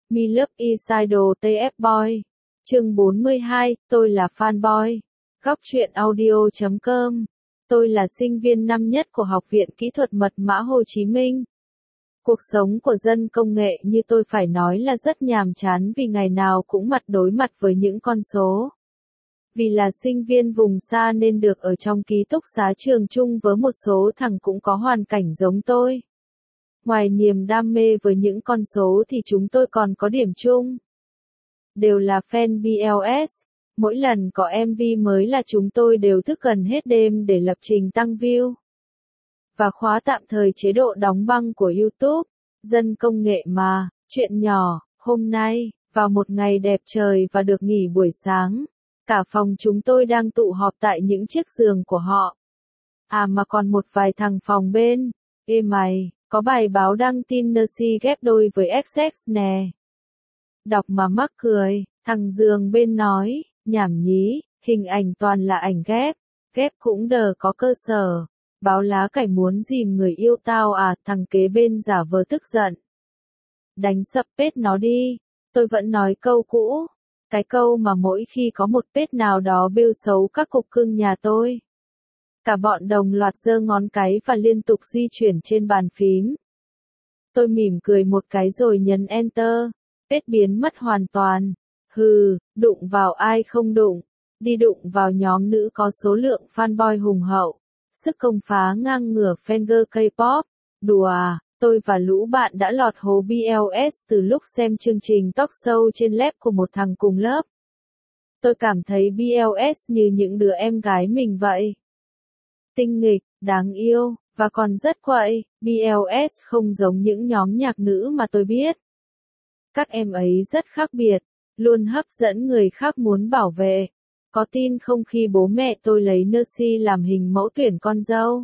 Me Love Idol TF Boy. Chương 42, tôi là fanboy. Góc truyện audio.com. Tôi là sinh viên năm nhất của Học viện Kỹ thuật Mật mã Hồ Chí Minh. Cuộc sống của dân công nghệ như tôi phải nói là rất nhàm chán vì ngày nào cũng đối mặt với những con số. Vì là sinh viên vùng xa nên được ở trong ký túc xá trường chung với một số thằng cũng có hoàn cảnh giống tôi. Ngoài niềm đam mê với những con số thì chúng tôi còn có điểm chung. Đều là fan BLS. Mỗi lần có MV mới là chúng tôi đều thức gần hết đêm để lập trình tăng view. Và khóa tạm thời chế độ đóng băng của YouTube. Dân công nghệ mà, chuyện nhỏ, hôm nay, vào một ngày đẹp trời và được nghỉ buổi sáng. Cả phòng chúng tôi đang tụ họp tại những chiếc giường của họ. À mà còn một vài thằng phòng bên. Ê mày, có bài báo đăng tin Nercy ghép đôi với XX nè. Đọc mà mắc cười, thằng giường bên nói, nhảm nhí, hình ảnh toàn là ảnh ghép. Ghép cũng đờ có cơ sở. Báo lá cải muốn dìm người yêu tao à, thằng kế bên giả vờ tức giận. Đánh sập page nó đi. Tôi vẫn nói câu cũ. Cái câu mà mỗi khi có một page nào đó bêu xấu các cục cưng nhà tôi. Cả bọn đồng loạt giơ ngón cái và liên tục di chuyển trên bàn phím. Tôi mỉm cười một cái rồi nhấn Enter. Page biến mất hoàn toàn. Hừ, đụng vào ai không đụng. Đi đụng vào nhóm nữ có số lượng fanboy hùng hậu. Sức công phá ngang ngửa fangirl K-pop. Đùa à, tôi và lũ bạn đã lọt hố BLS từ lúc xem chương trình talk show trên lab của một thằng cùng lớp. Tôi cảm thấy BLS như những đứa em gái mình vậy. Tinh nghịch, đáng yêu, và còn rất quậy. BLS không giống những nhóm nhạc nữ mà tôi biết. Các em ấy rất khác biệt, luôn hấp dẫn người khác muốn bảo vệ. Có tin không khi bố mẹ tôi lấy Nercy làm hình mẫu tuyển con dâu?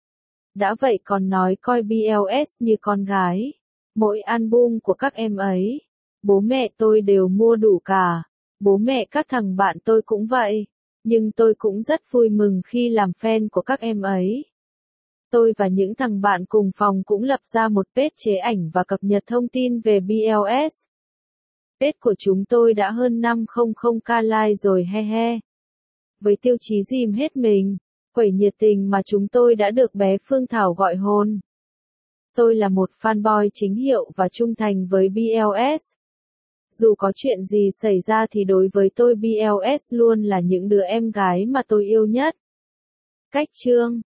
Đã vậy còn nói coi BLS như con gái. Mỗi album của các em ấy, bố mẹ tôi đều mua đủ cả. Bố mẹ các thằng bạn tôi cũng vậy. Nhưng tôi cũng rất vui mừng khi làm fan của các em ấy. Tôi và những thằng bạn cùng phòng cũng lập ra một page chế ảnh và cập nhật thông tin về BLS. Page của chúng tôi đã hơn 500k like rồi he he. Với tiêu chí dìm hết mình, quẩy nhiệt tình mà chúng tôi đã được bé Phương Thảo gọi hôn. Tôi là một fanboy chính hiệu và trung thành với BLS. Dù có chuyện gì xảy ra thì đối với tôi BLS luôn là những đứa em gái mà tôi yêu nhất. Cách chương